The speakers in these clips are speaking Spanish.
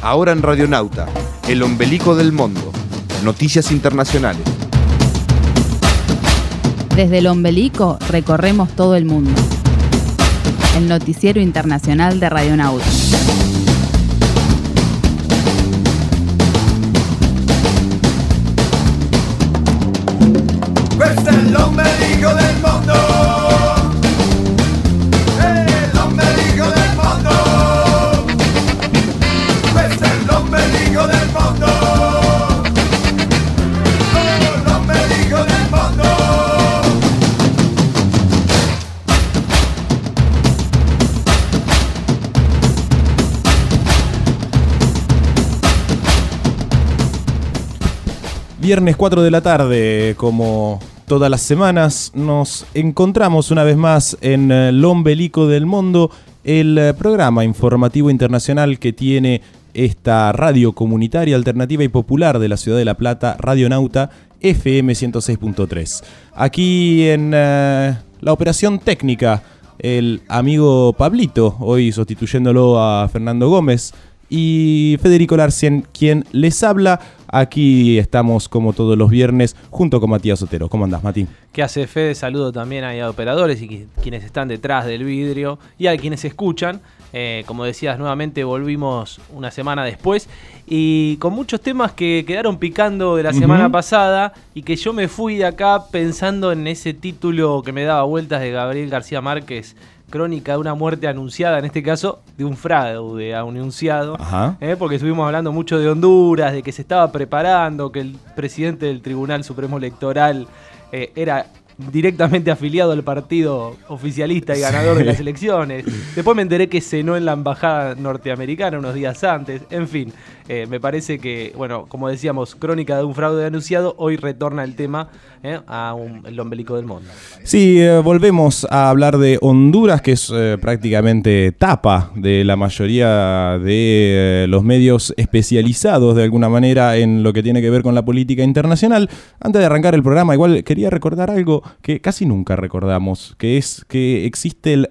Ahora en Radionauta, el ombelico del mundo. Noticias internacionales. Desde el ombelico recorremos todo el mundo. El noticiero internacional de Radionauta. Questo è l'ombelico del mondo. L'ombelico del mondo. Questo è l'ombelico del mondo. L'ombelico del mondo. Viernes 4 de la tarde, como todas las semanas, nos encontramos una vez más en el ombelico del mundo, el programa informativo internacional que tiene esta radio comunitaria, alternativa y popular de la ciudad de La Plata, Radionauta FM 106.3. Aquí en la operación técnica, el amigo Pablito, hoy sustituyéndolo a Fernando Gómez, y Federico Larsen, quien les habla. Aquí estamos como todos los viernes junto con Matías Otero. ¿Cómo andás, Mati? ¿Qué hace, Fede? Saludo también a operadores y quienes están detrás del vidrio y a quienes escuchan. Como decías, nuevamente volvimos una semana después y con muchos temas que quedaron picando de la semana pasada y que yo me fui de acá pensando en ese título que me daba vueltas de Gabriel García Márquez, Crónica de una muerte anunciada, en este caso de un fraude anunciado, porque estuvimos hablando mucho de Honduras, de que se estaba preparando, que el presidente del Tribunal Supremo Electoral era directamente afiliado al partido oficialista y ganador de las elecciones. Después me enteré que cenó en la embajada norteamericana unos días antes. En fin, me parece que, bueno, como decíamos, Crónica de un fraude anunciado, hoy retorna el tema el ombelico del mundo. Sí, volvemos a hablar de Honduras, que es prácticamente tapa de la mayoría de los medios especializados de alguna manera en lo que tiene que ver con la política internacional. Antes de arrancar el programa, igual quería recordar algo que casi nunca recordamos, que es que existe el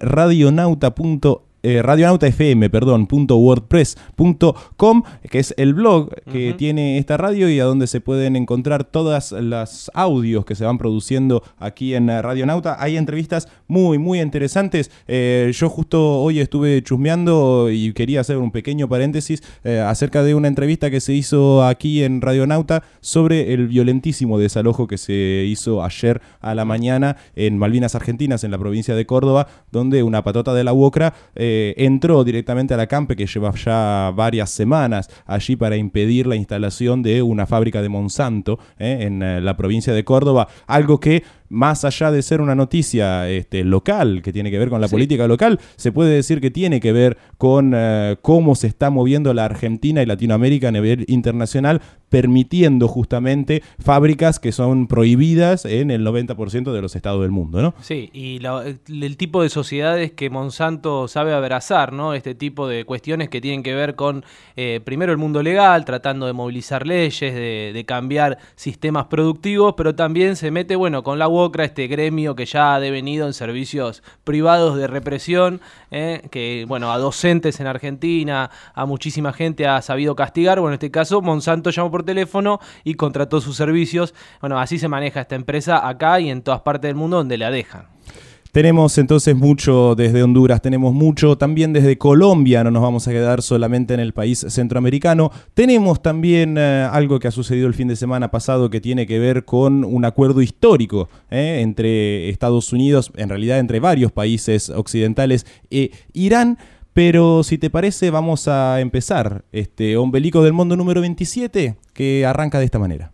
radionautafm.wordpress.com, que es el blog que tiene esta radio y a donde se pueden encontrar todas las audios que se van produciendo aquí en Radionauta. Hay entrevistas muy, muy interesantes. Yo justo hoy estuve chusmeando y quería hacer un pequeño paréntesis acerca de una entrevista que se hizo aquí en Radionauta sobre el violentísimo desalojo que se hizo ayer a la mañana en Malvinas Argentinas, en la provincia de Córdoba, donde una patota de la UOCRA entró directamente a la CAMPE, que lleva ya varias semanas allí para impedir la instalación de una fábrica de Monsanto en la provincia de Córdoba, algo que más allá de ser una noticia local, que tiene que ver con la política local, se puede decir que tiene que ver con cómo se está moviendo la Argentina y Latinoamérica a nivel internacional, permitiendo justamente fábricas que son prohibidas en el 90% de los estados del mundo, ¿no? Sí, y el tipo de sociedades que Monsanto sabe abrazar, ¿no? Este tipo de cuestiones que tienen que ver con, primero, el mundo legal, tratando de movilizar leyes, de cambiar sistemas productivos, pero también se mete, bueno, con la UOCRA, este gremio que ya ha devenido en servicios privados de represión, que, bueno, a docentes en Argentina, a muchísima gente ha sabido castigar. Bueno, en este caso, Monsanto llamó por teléfono y contrató sus servicios. Bueno, así se maneja esta empresa acá y en todas partes del mundo donde la dejan. Tenemos entonces mucho desde Honduras, tenemos mucho también desde Colombia, no nos vamos a quedar solamente en el país centroamericano. Tenemos también algo que ha sucedido el fin de semana pasado que tiene que ver con un acuerdo histórico entre Estados Unidos, en realidad entre varios países occidentales e Irán. Pero si te parece, vamos a empezar este ombelico del mundo número 27, que arranca de esta manera.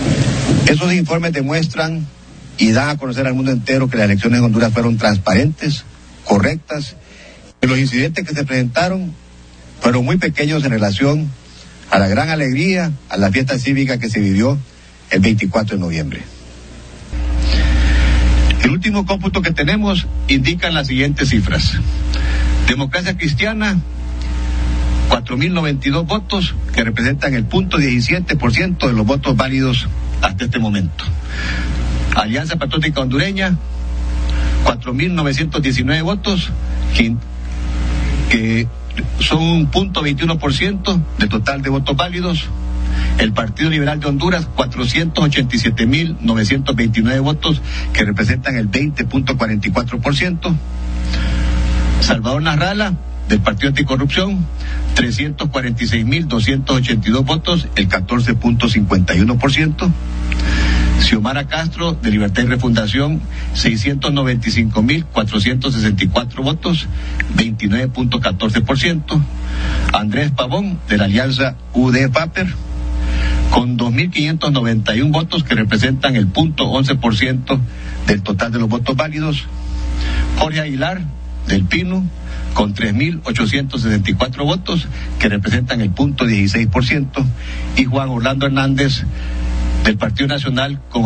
Esos informes demuestran y dan a conocer al mundo entero que las elecciones en Honduras fueron transparentes, correctas, que los incidentes que se presentaron fueron muy pequeños en relación a la gran alegría, a la fiesta cívica que se vivió el 24 de noviembre. El último cómputo que tenemos indican las siguientes cifras. Democracia Cristiana, 4.092 votos, que representan el 0.17% de los votos válidos hasta este momento. Alianza Patriótica Hondureña, 4.919 votos, que son un 0.21% del total de votos válidos. El Partido Liberal de Honduras, 487.929 votos, que representan el 20.44%. Salvador Nasralla, del Partido Anticorrupción, 346.282 votos, el 14.51%. Xiomara Castro, de Libertad y Refundación, 695.464 votos, 29.14%. Andrés Pavón, de la Alianza UD-PAPER, con 2.591 votos, que representan el 0.11% del total de los votos válidos. Jorge Aguilar, del PINU, con 3.864 votos, que representan el 0.16%. Y Juan Orlando Hernández, del Partido Nacional, con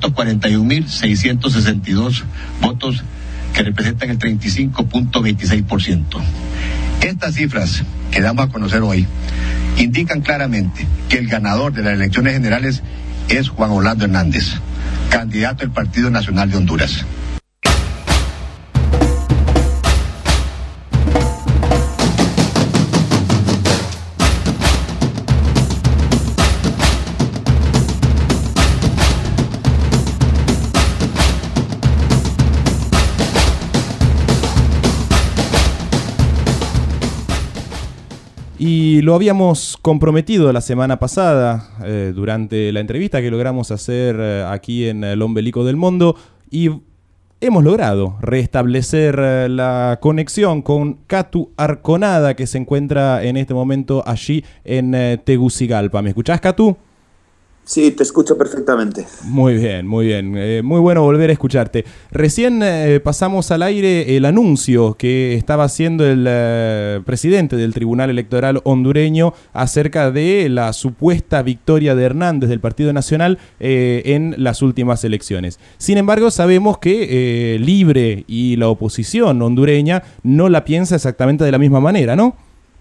841.662 votos, que representan el 35.26%. Estas cifras que damos a conocer hoy indican claramente que el ganador de las elecciones generales es Juan Orlando Hernández, candidato del Partido Nacional de Honduras. Y lo habíamos comprometido la semana pasada durante la entrevista que logramos hacer aquí en El Ombelico del Mundo, y hemos logrado restablecer la conexión con Catu Arconada, que se encuentra en este momento allí en Tegucigalpa. ¿Me escuchás, Catu? Sí, te escucho perfectamente. Muy bien, muy bien. Muy bueno volver a escucharte. Recién pasamos al aire el anuncio que estaba haciendo el presidente del Tribunal Electoral hondureño acerca de la supuesta victoria de Hernández del Partido Nacional en las últimas elecciones. Sin embargo, sabemos que Libre y la oposición hondureña no la piensa exactamente de la misma manera, ¿no?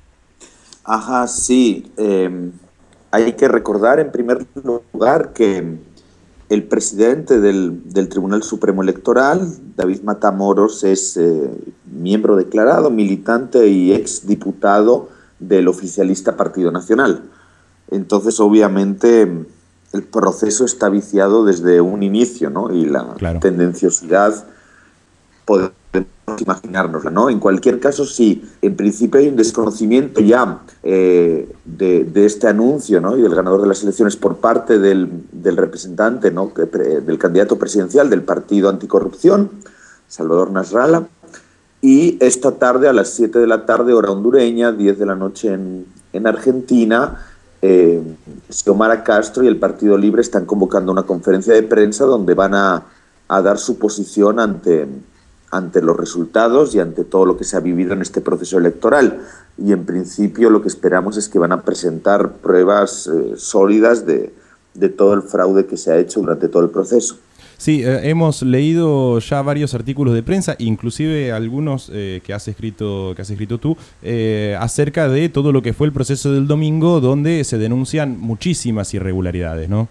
Ajá, sí. Hay que recordar en primer lugar que el presidente del Tribunal Supremo Electoral, David Matamoros, es miembro declarado, militante y exdiputado del oficialista Partido Nacional. Entonces, obviamente, el proceso está viciado desde un inicio, ¿no? Y la tendenciosidad podemos imaginárnosla, ¿no? En cualquier caso, sí, en principio hay un desconocimiento ya de este anuncio, ¿no? Y del ganador de las elecciones por parte del representante, ¿no? Del candidato presidencial del Partido Anticorrupción, Salvador Nasralla. Y esta tarde, a las 7 de la tarde, hora hondureña, 10 de la noche en Argentina, Xiomara Castro y el Partido Libre están convocando una conferencia de prensa donde van a dar su posición ante los resultados y ante todo lo que se ha vivido en este proceso electoral. Y en principio lo que esperamos es que van a presentar pruebas sólidas de todo el fraude que se ha hecho durante todo el proceso. Sí, hemos leído ya varios artículos de prensa, inclusive algunos que has escrito tú, acerca de todo lo que fue el proceso del domingo, donde se denuncian muchísimas irregularidades, ¿no?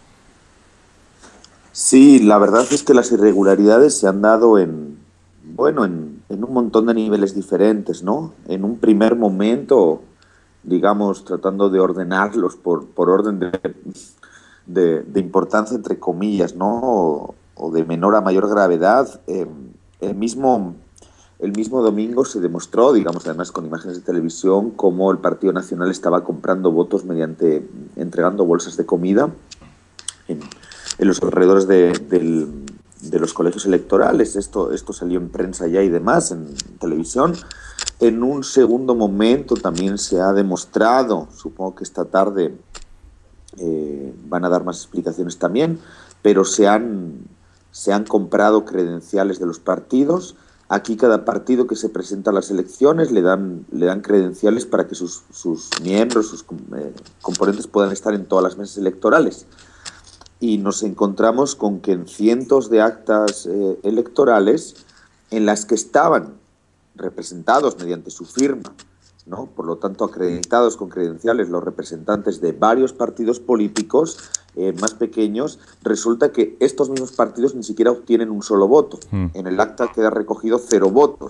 Sí, la verdad es que las irregularidades se han dado en un montón de niveles diferentes, ¿no? En un primer momento, digamos, tratando de ordenarlos por orden de importancia, entre comillas, ¿no? O de menor a mayor gravedad. El mismo domingo se demostró, digamos, además con imágenes de televisión, cómo el Partido Nacional estaba comprando votos entregando bolsas de comida en los alrededores de los colegios electorales. Esto salió en prensa ya y demás, en televisión. En un segundo momento también se ha demostrado, supongo que esta tarde van a dar más explicaciones también, pero se han comprado credenciales de los partidos. Aquí cada partido que se presenta a las elecciones le dan credenciales para que sus miembros, sus componentes puedan estar en todas las mesas electorales. Y nos encontramos con que en cientos de actas electorales en las que estaban representados mediante su firma, ¿no? Por lo tanto acreditados con credenciales los representantes de varios partidos políticos más pequeños, resulta que estos mismos partidos ni siquiera obtienen un solo voto. En el acta queda recogido 0 votos.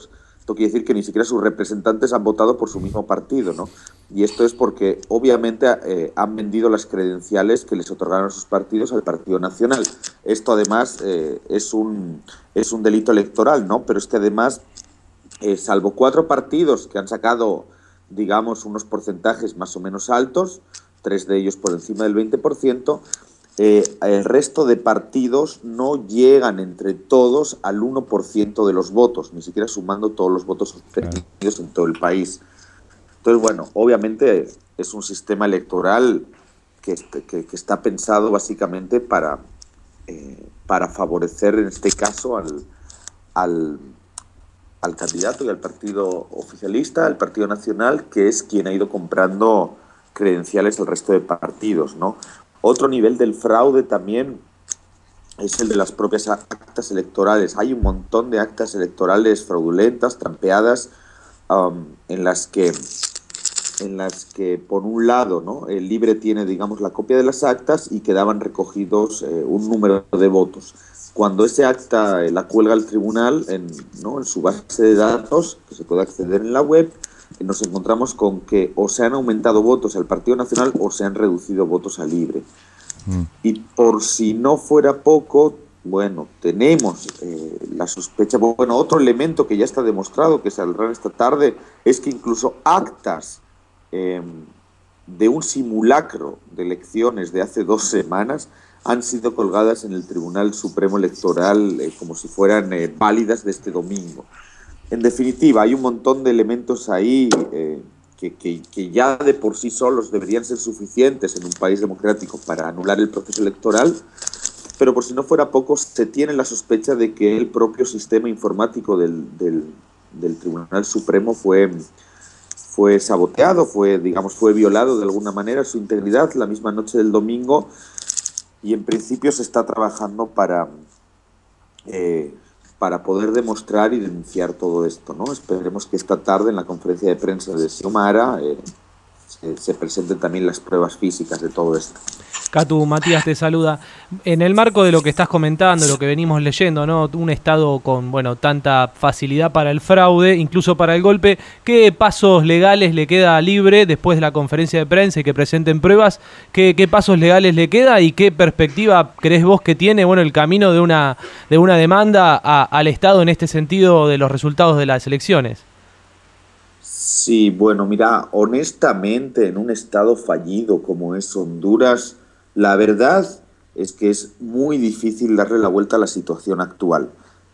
Esto quiere decir que ni siquiera sus representantes han votado por su mismo partido, ¿no? Y esto es porque, obviamente, han vendido las credenciales que les otorgaron sus partidos al Partido Nacional. Esto, además, es un delito electoral, ¿no? Pero es que, además, salvo 4 partidos que han sacado, digamos, unos porcentajes más o menos altos, 3 de ellos por encima del 20%, el resto de partidos no llegan entre todos al 1% de los votos, ni siquiera sumando todos los votos obtenidos en todo el país. Entonces, bueno, obviamente es un sistema electoral que está pensado básicamente para favorecer, en este caso, al candidato y al partido oficialista, al Partido Nacional, que es quien ha ido comprando credenciales al resto de partidos, ¿no? Otro nivel del fraude también es el de las propias actas electorales. Hay un montón de actas electorales fraudulentas, trampeadas, en las que por un lado, ¿no?, el Libre tiene, digamos, la copia de las actas y quedaban recogidos un número de votos. Cuando ese acta la cuelga el tribunal en su base de datos, que se puede acceder en la web, nos encontramos con que o se han aumentado votos al Partido Nacional o se han reducido votos al Libre. Y por si no fuera poco, bueno, tenemos la sospecha, bueno, otro elemento que ya está demostrado, que saldrá esta tarde, es que incluso actas de un simulacro de elecciones de hace 2 semanas han sido colgadas en el Tribunal Supremo Electoral como si fueran válidas de este domingo. En definitiva, hay un montón de elementos ahí que ya de por sí solos deberían ser suficientes en un país democrático para anular el proceso electoral, pero por si no fuera poco, se tiene la sospecha de que el propio sistema informático del Tribunal Supremo fue saboteado, fue violado de alguna manera su integridad la misma noche del domingo, y en principio se está trabajando para poder demostrar y denunciar todo esto, ¿no? Esperemos que esta tarde en la conferencia de prensa de Xiomara se presenten también las pruebas físicas de todo esto. Catu, Matías te saluda. En el marco de lo que estás comentando, lo que venimos leyendo, ¿no? Un Estado con, bueno, tanta facilidad para el fraude, incluso para el golpe, ¿qué pasos legales le queda a Libre después de la conferencia de prensa y que presenten pruebas? ¿Qué pasos legales le queda y qué perspectiva crees vos que tiene, bueno, el camino de una demanda al Estado en este sentido de los resultados de las elecciones? Sí, bueno, mira, honestamente, en un Estado fallido como es Honduras, la verdad es que es muy difícil darle la vuelta a la situación actual.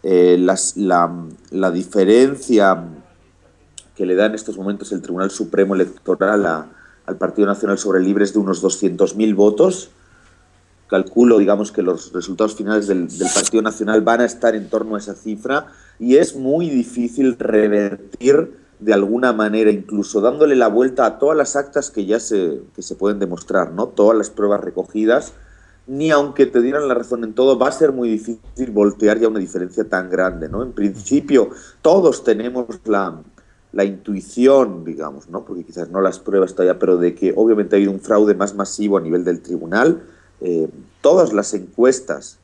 La diferencia que le da en estos momentos el Tribunal Supremo Electoral al Partido Nacional sobre el Libre es de unos 200.000 votos. Calculo, digamos, que los resultados finales del Partido Nacional van a estar en torno a esa cifra, y es muy difícil revertir de alguna manera, incluso dándole la vuelta a todas las actas que se pueden demostrar, ¿no? Todas las pruebas recogidas, ni aunque te dieran la razón en todo, va a ser muy difícil voltear ya una diferencia tan grande, ¿no? En principio, todos tenemos la intuición, digamos, ¿no? Porque quizás no las pruebas todavía, pero de que obviamente ha habido un fraude más masivo a nivel del tribunal. Todas las encuestas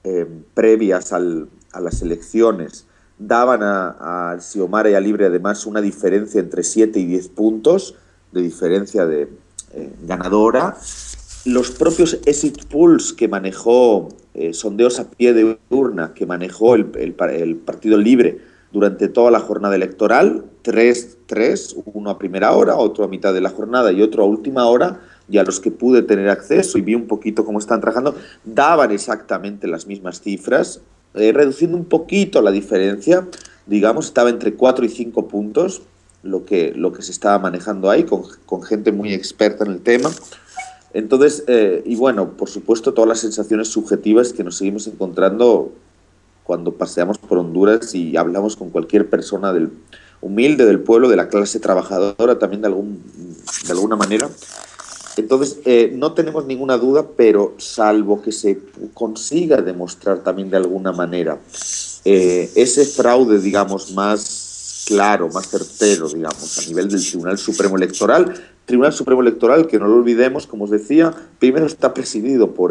previas a las elecciones daban a Xiomara y a Libre además una diferencia entre 7 y 10 puntos de diferencia de ganadora. Los propios exit polls que manejó, sondeos a pie de urna, que manejó el Partido Libre durante toda la jornada electoral, 3, uno a primera hora, otro a mitad de la jornada y otro a última hora, y a los que pude tener acceso y vi un poquito cómo están trabajando, daban exactamente las mismas cifras, reduciendo un poquito la diferencia, digamos, estaba entre 4 y 5 puntos, lo que se estaba manejando ahí, con gente muy experta en el tema. Entonces, y bueno, por supuesto, todas las sensaciones subjetivas que nos seguimos encontrando cuando paseamos por Honduras y hablamos con cualquier persona humilde del pueblo, de la clase trabajadora también de alguna manera. Entonces, no tenemos ninguna duda, pero salvo que se consiga demostrar también de alguna manera ese fraude, digamos, más claro, más certero, digamos, a nivel del Tribunal Supremo Electoral. Tribunal Supremo Electoral, que no lo olvidemos, como os decía, primero está presidido por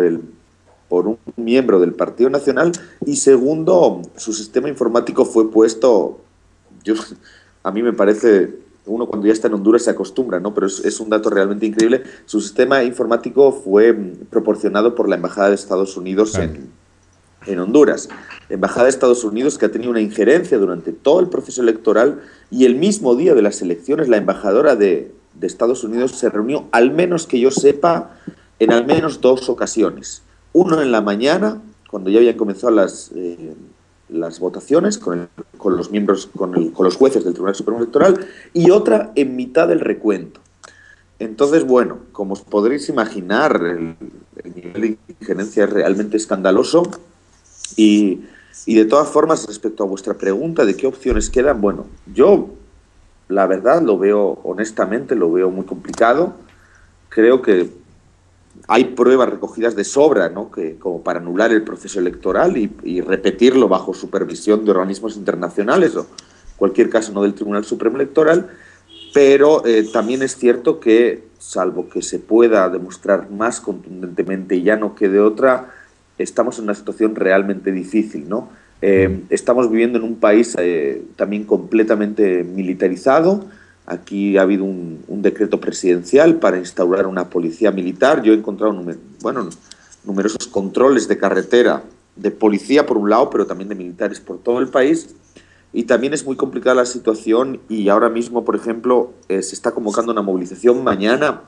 un miembro del Partido Nacional y segundo, su sistema informático fue puesto a mí me parece, uno cuando ya está en Honduras se acostumbra, ¿no? Pero es un dato realmente increíble. Su sistema informático fue proporcionado por la Embajada de Estados Unidos en Honduras. La Embajada de Estados Unidos, que ha tenido una injerencia durante todo el proceso electoral, y el mismo día de las elecciones la embajadora de Estados Unidos se reunió, al menos que yo sepa, en al menos 2 ocasiones. Uno en la mañana, cuando ya habían comenzado las votaciones con los miembros, con los jueces del Tribunal Supremo Electoral, y otra en mitad del recuento. Entonces, bueno, como os podréis imaginar, el nivel de injerencia es realmente escandaloso. Y de todas formas, respecto a vuestra pregunta de qué opciones quedan, bueno, yo la verdad lo veo, honestamente, lo veo muy complicado. Creo que hay pruebas recogidas de sobra, ¿no?, que como para anular el proceso electoral y repetirlo bajo supervisión de organismos internacionales o cualquier caso no del Tribunal Supremo Electoral, pero también es cierto que, salvo que se pueda demostrar más contundentemente y ya no quede otra, estamos en una situación realmente difícil, ¿no? Estamos viviendo en un país también completamente militarizado. Aquí ha habido un decreto presidencial para instaurar una policía militar. Yo he encontrado numerosos controles de carretera, de policía por un lado, pero también de militares por todo el país. Y también es muy complicada la situación y ahora mismo, por ejemplo, se está convocando una movilización mañana.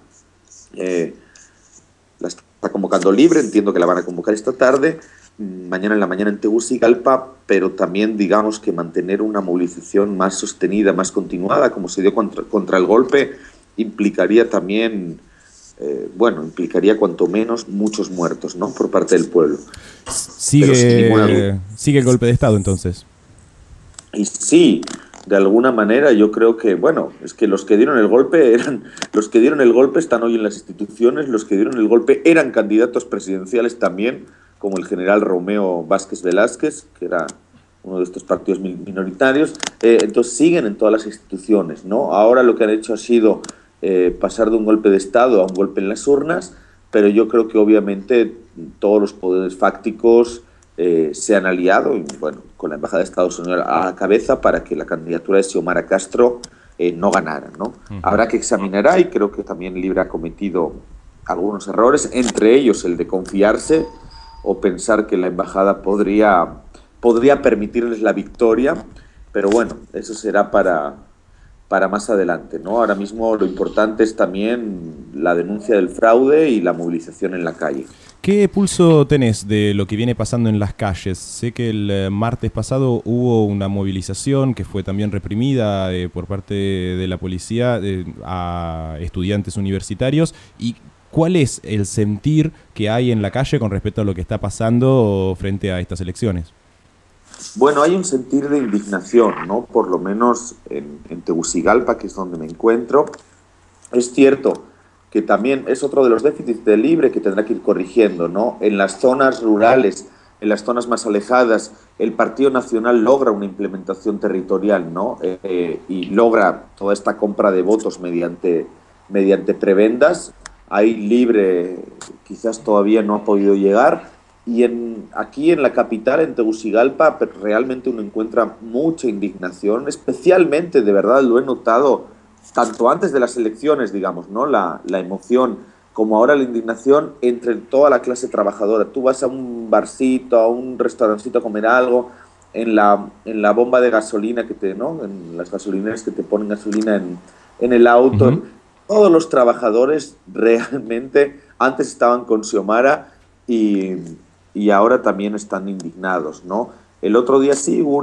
La está convocando Libre, entiendo que la van a convocar esta tarde, mañana en la mañana en Tegucigalpa, pero también digamos que mantener una movilización más sostenida, más continuada, como se dio contra el golpe, implicaría también, implicaría cuanto menos muchos muertos, ¿no?, por parte del pueblo. Sigue el golpe de Estado entonces. Y sí, de alguna manera yo creo que, bueno, es que los que dieron el golpe están hoy en las instituciones, los que dieron el golpe eran candidatos presidenciales también, como el general Romeo Vázquez Velázquez, que era uno de estos partidos minoritarios, entonces siguen en todas las instituciones, ¿no? Ahora lo que han hecho ha sido pasar de un golpe de Estado a un golpe en las urnas, pero yo creo que obviamente todos los poderes fácticos se han aliado, y bueno, con la Embajada de Estados Unidos a la cabeza para que la candidatura de Xiomara Castro no ganara, ¿no? Habrá que examinar, y creo que también Libre ha cometido algunos errores, entre ellos el de confiarse o pensar que la embajada podría permitirles la victoria, pero bueno, eso será para más adelante, ¿no? Ahora mismo lo importante es también la denuncia del fraude y la movilización en la calle. ¿Qué pulso tenés de lo que viene pasando en las calles? Sé que el martes pasado hubo una movilización que fue también reprimida por parte de la policía a estudiantes universitarios. ¿Y cuál es el sentir que hay en la calle con respecto a lo que está pasando frente a estas elecciones? Bueno, hay un sentir de indignación, ¿no? Por lo menos en Tegucigalpa, que es donde me encuentro. Es cierto que también es otro de los déficits de Libre que tendrá que ir corrigiendo, ¿no? En las zonas rurales, en las zonas más alejadas, el Partido Nacional logra una implementación territorial, ¿no? Y logra toda esta compra de votos mediante prebendas. Ahí Libre quizás todavía no ha podido llegar. Y aquí en la capital, en Tegucigalpa, realmente uno encuentra mucha indignación, especialmente, de verdad, lo he notado, tanto antes de las elecciones, digamos, ¿no?, la emoción, como ahora la indignación entre toda la clase trabajadora. Tú vas a un barcito, a un restaurancito a comer algo, en la bomba de gasolina ¿no?, en las gasolineras que te ponen gasolina en el auto. Todos los trabajadores realmente antes estaban con Xiomara y ahora también están indignados, ¿no? El otro día sí hubo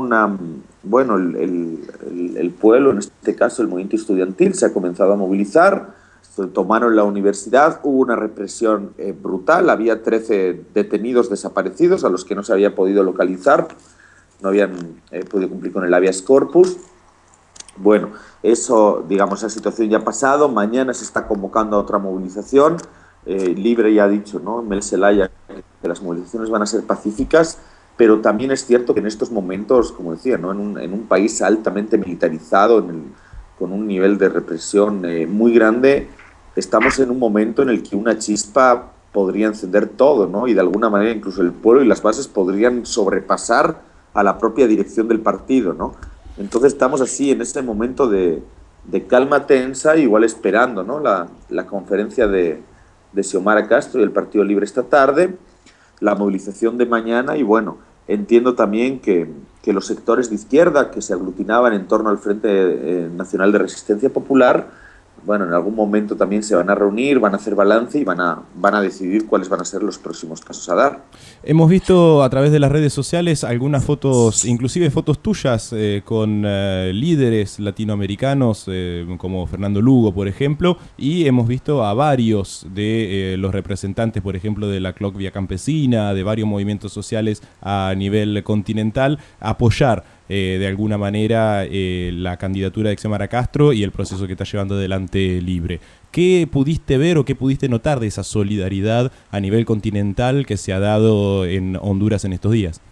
el pueblo, en este caso el movimiento estudiantil, se ha comenzado a movilizar, tomaron la universidad, hubo una represión brutal, había 13 detenidos desaparecidos a los que no se había podido localizar, no habían podido cumplir con el habeas corpus. Bueno, eso, digamos, esa situación ya ha pasado. Mañana se está convocando a otra movilización. Libre ya ha dicho, ¿no?, Mel Zelaya, que las movilizaciones van a ser pacíficas, pero también es cierto que en estos momentos, como decía, ¿no?, en un país altamente militarizado, con un nivel de represión muy grande, estamos en un momento en el que una chispa podría encender todo, ¿no?, y de alguna manera incluso el pueblo y las bases podrían sobrepasar a la propia dirección del partido, ¿no? Entonces estamos así en ese momento de calma tensa, igual esperando, ¿no? la conferencia de Xiomara Castro y el Partido Libre esta tarde, la movilización de mañana y bueno, entiendo también que los sectores de izquierda que se aglutinaban en torno al Frente Nacional de Resistencia Popular, bueno, en algún momento también se van a reunir, van a hacer balance y van a decidir cuáles van a ser los próximos pasos a dar. Hemos visto a través de las redes sociales algunas fotos, inclusive fotos tuyas con líderes latinoamericanos como Fernando Lugo, por ejemplo, y hemos visto a varios de los representantes, por ejemplo, de la CLOC Vía Campesina, de varios movimientos sociales a nivel continental, apoyar de alguna manera la candidatura de Xiomara Castro y el proceso que está llevando adelante Libre. ¿Qué pudiste ver o qué pudiste notar de esa solidaridad a nivel continental que se ha dado en Honduras en estos días?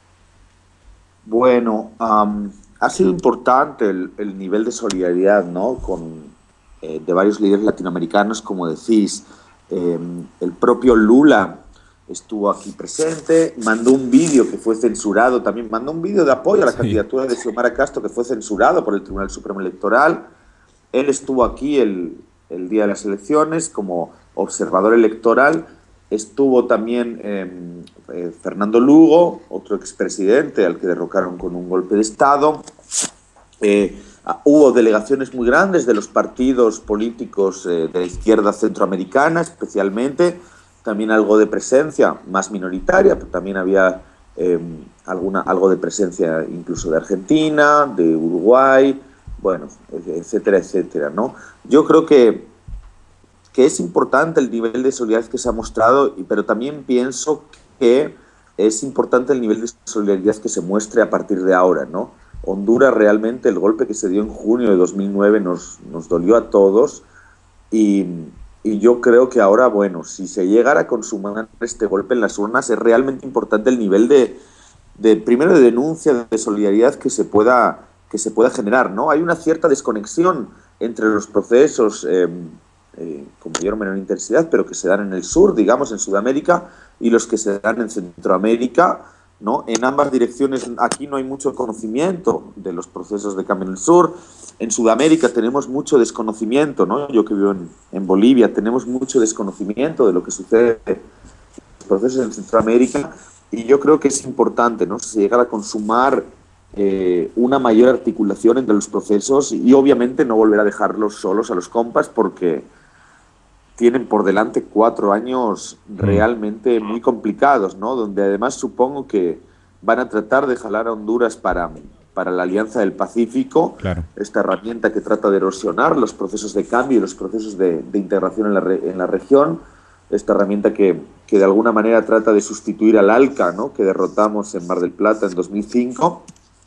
Bueno, ha sido importante el nivel de solidaridad, ¿no? De varios líderes latinoamericanos, como decís. El propio Lula estuvo aquí presente, mandó un vídeo que fue censurado también, mandó un vídeo de apoyo a la candidatura de Xiomara Castro que fue censurado por el Tribunal Supremo Electoral. Él estuvo aquí el día de las elecciones como observador electoral. Estuvo también Fernando Lugo, otro expresidente al que derrocaron con un golpe de Estado. Hubo delegaciones muy grandes de los partidos políticos de la izquierda centroamericana, especialmente. También algo de presencia, más minoritaria, pero también había algo de presencia incluso de Argentina, de Uruguay, bueno, etcétera, etcétera, ¿no? Yo creo que es importante el nivel de solidaridad que se ha mostrado, pero también pienso que es importante el nivel de solidaridad que se muestre a partir de ahora, ¿no? Honduras realmente, el golpe que se dio en junio de 2009 nos dolió a todos y yo creo que ahora, bueno, si se llegara a consumar este golpe en las urnas, es realmente importante el nivel primero de denuncia, de solidaridad que se pueda generar, ¿no? Hay una cierta desconexión entre los procesos con mayor o menor intensidad, pero que se dan en el sur, digamos, en Sudamérica, y los que se dan en Centroamérica, ¿no? En ambas direcciones aquí no hay mucho conocimiento de los procesos de cambio en el sur. En Sudamérica tenemos mucho desconocimiento, ¿no? Yo que vivo en Bolivia, tenemos mucho desconocimiento de lo que sucede en los procesos en Centroamérica, y yo creo que es importante, ¿no? Si se llegara a consumar una mayor articulación entre los procesos y obviamente no volver a dejarlos solos a los compas, porque tienen por delante 4 años realmente muy complicados, ¿no? Donde además supongo que van a tratar de jalar a Honduras para la Alianza del Pacífico, claro. Esta herramienta que trata de erosionar los procesos de cambio y los procesos de integración en la región, esta herramienta que de alguna manera trata de sustituir al ALCA, ¿no? Que derrotamos en Mar del Plata en 2005,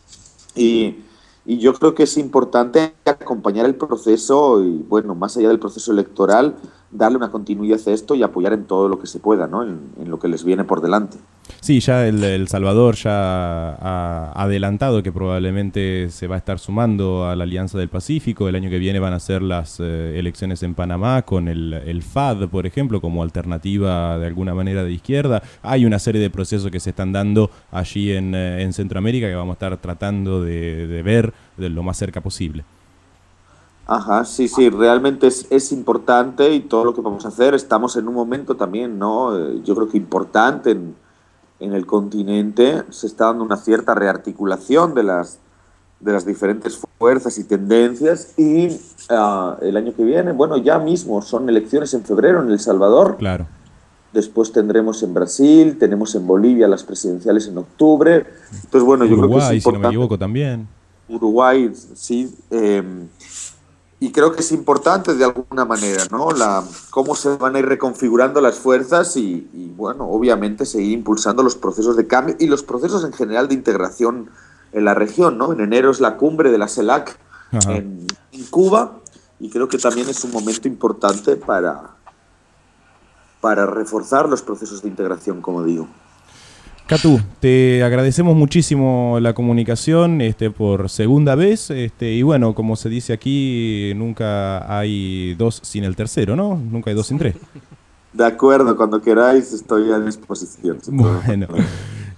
y yo creo que es importante acompañar el proceso y, bueno, más allá del proceso electoral, darle una continuidad a esto y apoyar en todo lo que se pueda, ¿no? En lo que les viene por delante. Sí, ya El Salvador ya ha adelantado que probablemente se va a estar sumando a la Alianza del Pacífico. El año que viene van a ser las elecciones en Panamá con el FAD, por ejemplo, como alternativa de alguna manera de izquierda. Hay una serie de procesos que se están dando allí en Centroamérica que vamos a estar tratando de ver de lo más cerca posible. Ajá, sí, realmente es importante y todo lo que vamos a hacer. Estamos en un momento también, ¿no? Yo creo que importante en el continente. Se está dando una cierta rearticulación de las diferentes fuerzas y tendencias, y el año que viene, bueno, ya mismo son elecciones en febrero en El Salvador. Claro. Después tendremos en Brasil, tenemos en Bolivia las presidenciales en octubre. Entonces, bueno, yo creo que es importante. Si no me equivoco, también. Uruguay, sí. Y creo que es importante de alguna manera, ¿no? Cómo se van a ir reconfigurando las fuerzas y, bueno, obviamente seguir impulsando los procesos de cambio y los procesos en general de integración en la región, ¿no? En enero es la cumbre de la CELAC en Cuba, y creo que también es un momento importante para reforzar los procesos de integración, como digo. Catu, te agradecemos muchísimo la comunicación por segunda vez, y bueno, como se dice aquí, nunca hay 2 sin el tercero, ¿no? Nunca hay 2 sin 3. De acuerdo, cuando queráis estoy a disposición. Bueno,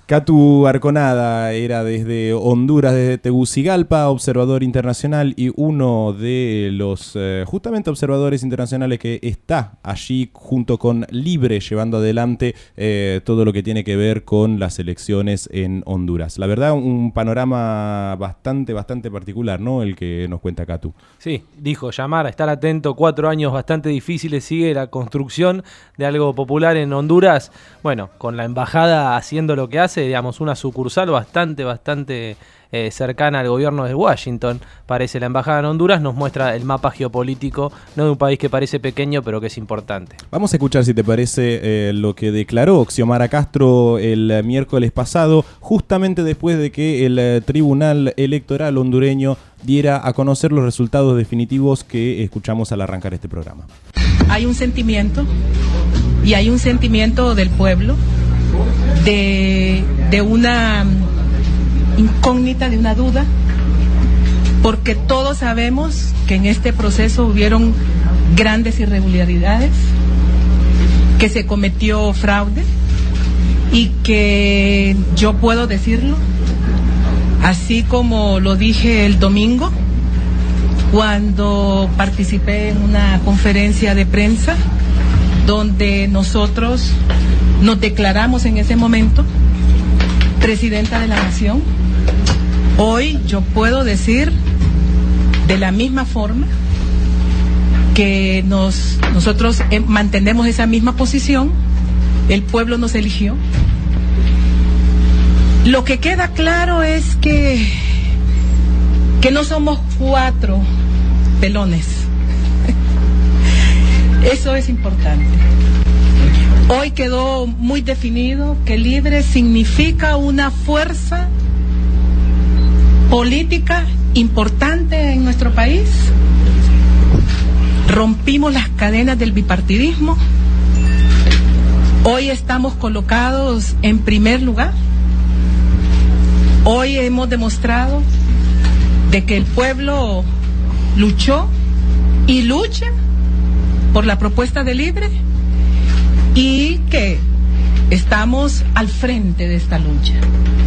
Catu Arconada era desde Honduras, desde Tegucigalpa, observador internacional y uno de los justamente observadores internacionales que está allí junto con Libre llevando adelante todo lo que tiene que ver con las elecciones en Honduras. La verdad, un panorama bastante particular, ¿no? El que nos cuenta Catu. Sí, dijo, llamar, estar atento, 4 años bastante difíciles, sigue la construcción de algo popular en Honduras, bueno, con la embajada haciendo lo que hace, digamos, una sucursal bastante cercana al gobierno de Washington, parece la embajada en Honduras, nos muestra el mapa geopolítico, no de un país que parece pequeño, pero que es importante. Vamos a escuchar, si te parece, lo que declaró Xiomara Castro el miércoles pasado, justamente después de que el Tribunal Electoral hondureño diera a conocer los resultados definitivos que escuchamos al arrancar este programa. Hay un sentimiento, y hay un sentimiento del pueblo, de una incógnita, de una duda, porque todos sabemos que en este proceso hubieron grandes irregularidades, que se cometió fraude y que yo puedo decirlo, así como lo dije el domingo cuando participé en una conferencia de prensa donde nosotros nos declaramos en ese momento presidenta de la nación. Hoy yo puedo decir de la misma forma que nosotros mantenemos esa misma posición, el pueblo nos eligió. Lo que queda claro es que no somos 4 pelones. Eso es importante. Hoy quedó muy definido que Libre significa una fuerza política importante en nuestro país. Rompimos las cadenas del bipartidismo. Hoy estamos colocados en primer lugar. Hoy hemos demostrado de que el pueblo luchó y lucha por la propuesta de Libre y que estamos al frente de esta lucha.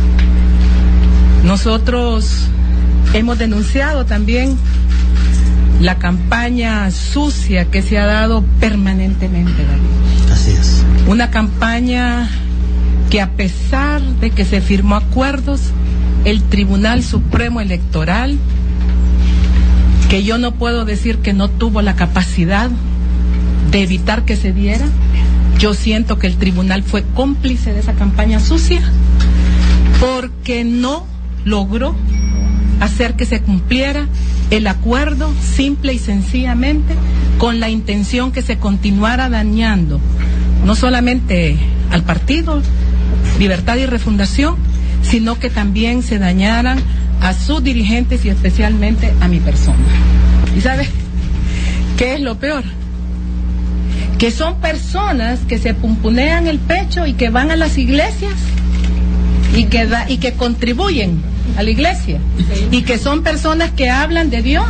Nosotros hemos denunciado también la campaña sucia que se ha dado permanentemente, David. Así es. Una campaña que, a pesar de que se firmó acuerdos, el Tribunal Supremo Electoral, que yo no puedo decir que no tuvo la capacidad de evitar que se diera, yo siento que el tribunal fue cómplice de esa campaña sucia porque no logró hacer que se cumpliera el acuerdo simple y sencillamente con la intención que se continuara dañando no solamente al partido Libertad y Refundación, sino que también se dañaran a sus dirigentes y especialmente a mi persona. ¿Y sabes qué es lo peor? Que son personas que se pumpunean el pecho y que van a las iglesias y que contribuyen a la iglesia y que son personas que hablan de Dios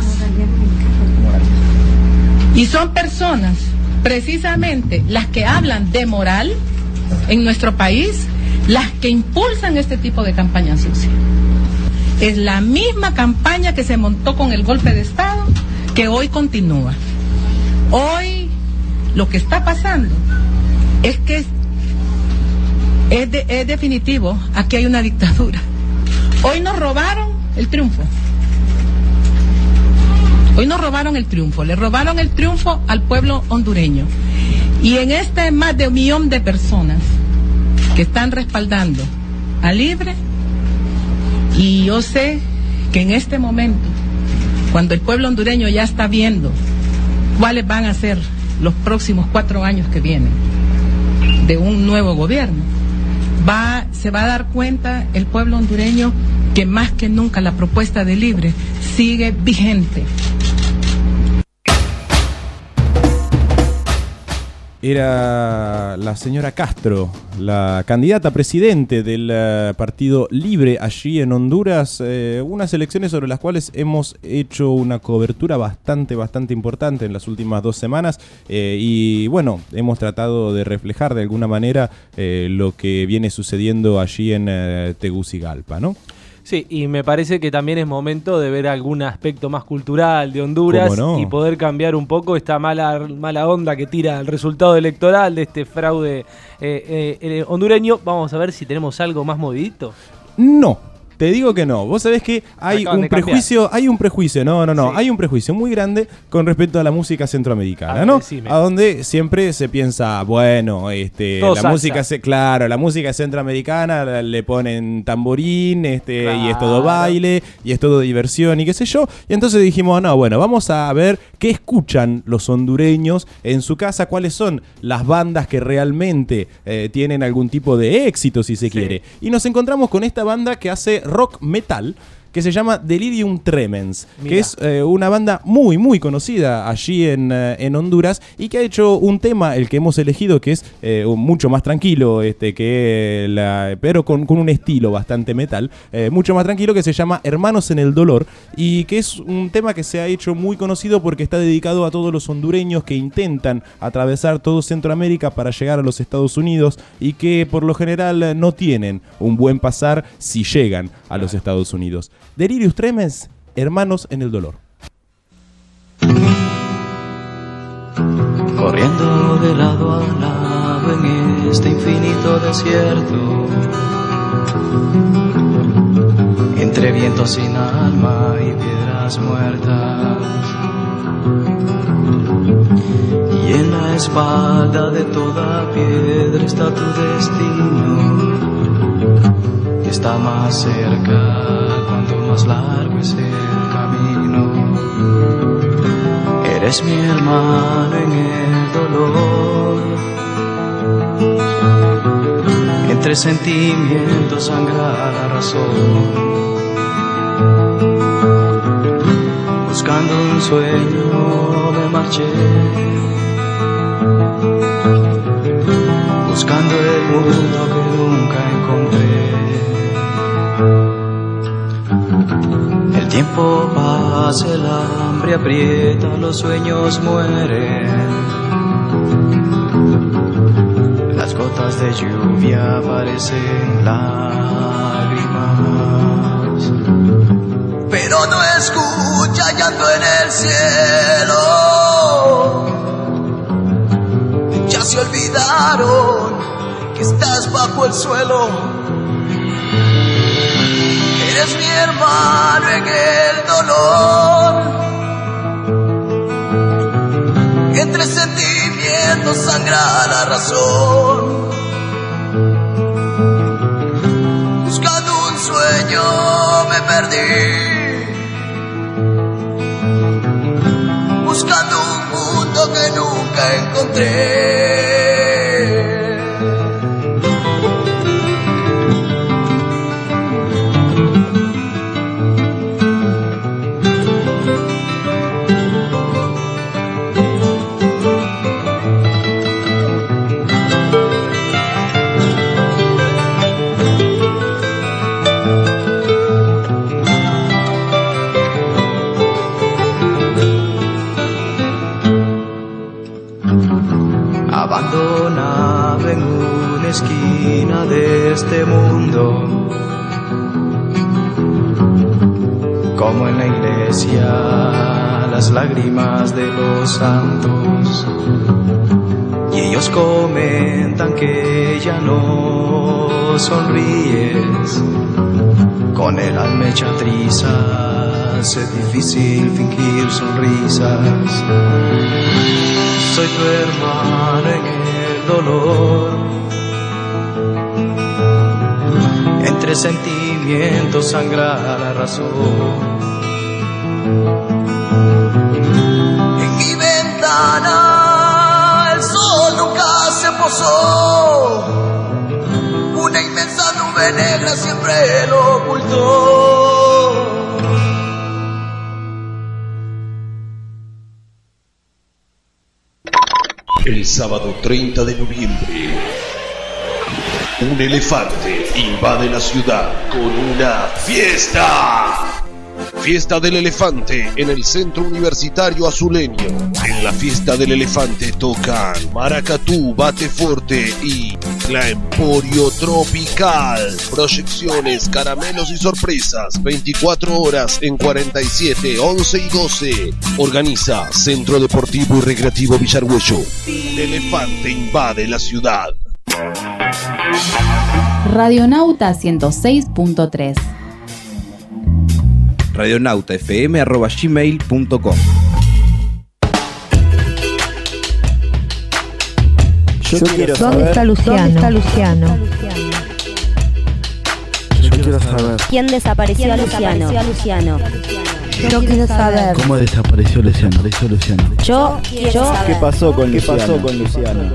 y son personas precisamente las que hablan de moral en nuestro país, las que impulsan este tipo de campaña sucia. Es la misma campaña que se montó con el golpe de Estado que hoy continúa. Hoy lo que está pasando es que es definitivo, aquí hay una dictadura. Hoy nos robaron el triunfo. Hoy nos robaron el triunfo, le robaron el triunfo al pueblo hondureño. Y en este más de 1 millón de personas que están respaldando a Libre, y yo sé que en este momento, cuando el pueblo hondureño ya está viendo cuáles van a ser los próximos 4 años que vienen de un nuevo gobierno, se va a dar cuenta el pueblo hondureño que más que nunca la propuesta de Libre sigue vigente. era la señora Castro, la candidata a presidente del Partido Libre allí en Honduras. Unas elecciones sobre las cuales hemos hecho una cobertura bastante importante en las últimas 2 semanas. Y bueno, hemos tratado de reflejar de alguna manera lo que viene sucediendo allí en Tegucigalpa, ¿no? Sí, y me parece que también es momento de ver algún aspecto más cultural de Honduras y poder cambiar un poco esta mala onda que tira el resultado electoral de este fraude hondureño. Vamos a ver si tenemos algo más movidito. No. Te digo que no. Vos sabés que hay un prejuicio, hay un prejuicio muy grande con respecto a la música centroamericana, ¿no? Decime. A donde siempre se piensa, bueno, la música centroamericana le ponen tamborín, y es todo baile, y es todo diversión y qué sé yo. Y entonces dijimos, no, bueno, vamos a ver qué escuchan los hondureños en su casa, cuáles son las bandas que realmente tienen algún tipo de éxito, si se quiere. Y nos encontramos con esta banda que hace rock metal, que se llama Delirium Tremens. Mirá. Que es una banda muy conocida allí en Honduras y que ha hecho un tema, el que hemos elegido, que es mucho más tranquilo, pero con un estilo bastante metal, mucho más tranquilo, que se llama Hermanos en el Dolor, y que es un tema que se ha hecho muy conocido porque está dedicado a todos los hondureños que intentan atravesar todo Centroamérica para llegar a los Estados Unidos y que por lo general no tienen un buen pasar si llegan a los Estados Unidos. Delirium Tremens, Hermanos en el Dolor. Corriendo de lado a lado en este infinito desierto, entre vientos sin alma y piedras muertas, y en la espalda de toda piedra está tu destino, que está más cerca más largo es el camino. Eres mi hermano en el dolor, entre sentimientos sangra la razón, buscando un sueño me marché, buscando el mundo que nunca encontré. El tiempo pasa, el hambre aprieta, los sueños mueren, las gotas de lluvia parecen lágrimas, pero no escucha llanto en el cielo, ya se olvidaron que estás bajo el suelo. Eres mi hermano en el dolor, entre sentimientos sangra la razón, buscando un sueño me perdí, buscando un mundo que nunca encontré. Abandonado en una esquina de este mundo, como en la iglesia las lágrimas de los santos, y ellos comentan que ya no sonríes, con el alma hecha trizas, es difícil fingir sonrisas. Soy tu hermano en el dolor, entre sentimientos sangra la razón. En mi ventana el sol nunca se posó, una inmensa nube negra siempre lo ocultó. El sábado 30 de noviembre, un elefante invade la ciudad con una fiesta. Fiesta del Elefante en el Centro Universitario Azuleño. En la Fiesta del Elefante tocan Maracatú, Bate Forte y La Emporio Tropical. Proyecciones, caramelos y sorpresas. 24 horas en 47, 11 y 12. Organiza Centro Deportivo y Recreativo Villargüello. El Elefante invade la ciudad. Radionauta 106.3. radionautafm@gmail.com. Yo quiero saber. ¿Dónde está Luciano? Yo quiero saber. ¿Quién desapareció a Luciano? Yo quiero saber. ¿Cómo desapareció Luciano? Yo quiero saber. ¿Qué pasó con Luciano?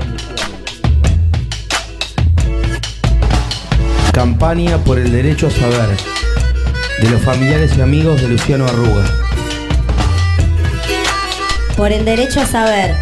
Campaña por el derecho a saber. De los familiares y amigos de Luciano Arruga. Por el derecho a saber.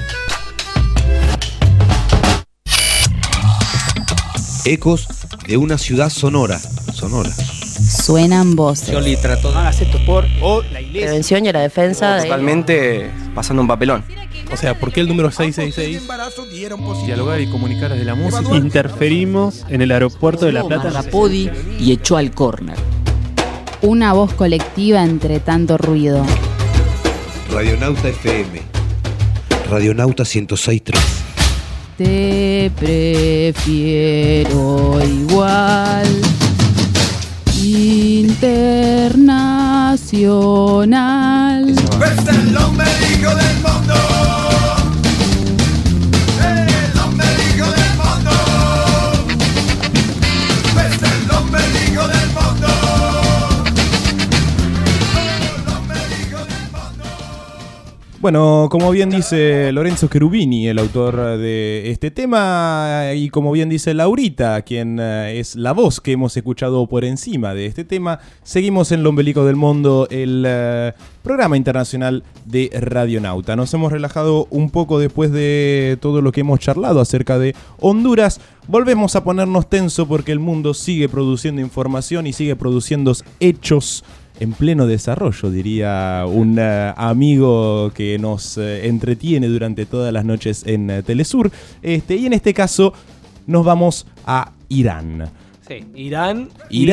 Ecos de una ciudad sonora. Suenan voces. Hagas esto por la iglesia. Prevención y la defensa. Totalmente pasando un papelón. O sea, ¿por qué el número 666? Dialogar y comunicar desde la música. Interferimos en el aeropuerto de La Plata. Rapodi y echó al córner. Una voz colectiva entre tanto ruido. Radionauta FM. Radionauta 106.3. Te prefiero igual. Internacional. Es el ombligo del mundo. El ombligo del mundo. Es el ombligo del mundo. Bueno, como bien dice Lorenzo Cherubini, el autor de este tema, y como bien dice Laurita, quien es la voz que hemos escuchado por encima de este tema, seguimos en el Ombelico del Mundo, el programa internacional de Radionauta. Nos hemos relajado un poco después de todo lo que hemos charlado acerca de Honduras. Volvemos a ponernos tenso porque el mundo sigue produciendo información y sigue produciendo hechos en pleno desarrollo, diría un amigo que nos entretiene durante todas las noches en Telesur. Y en este caso nos vamos a Irán. Sí, Irán,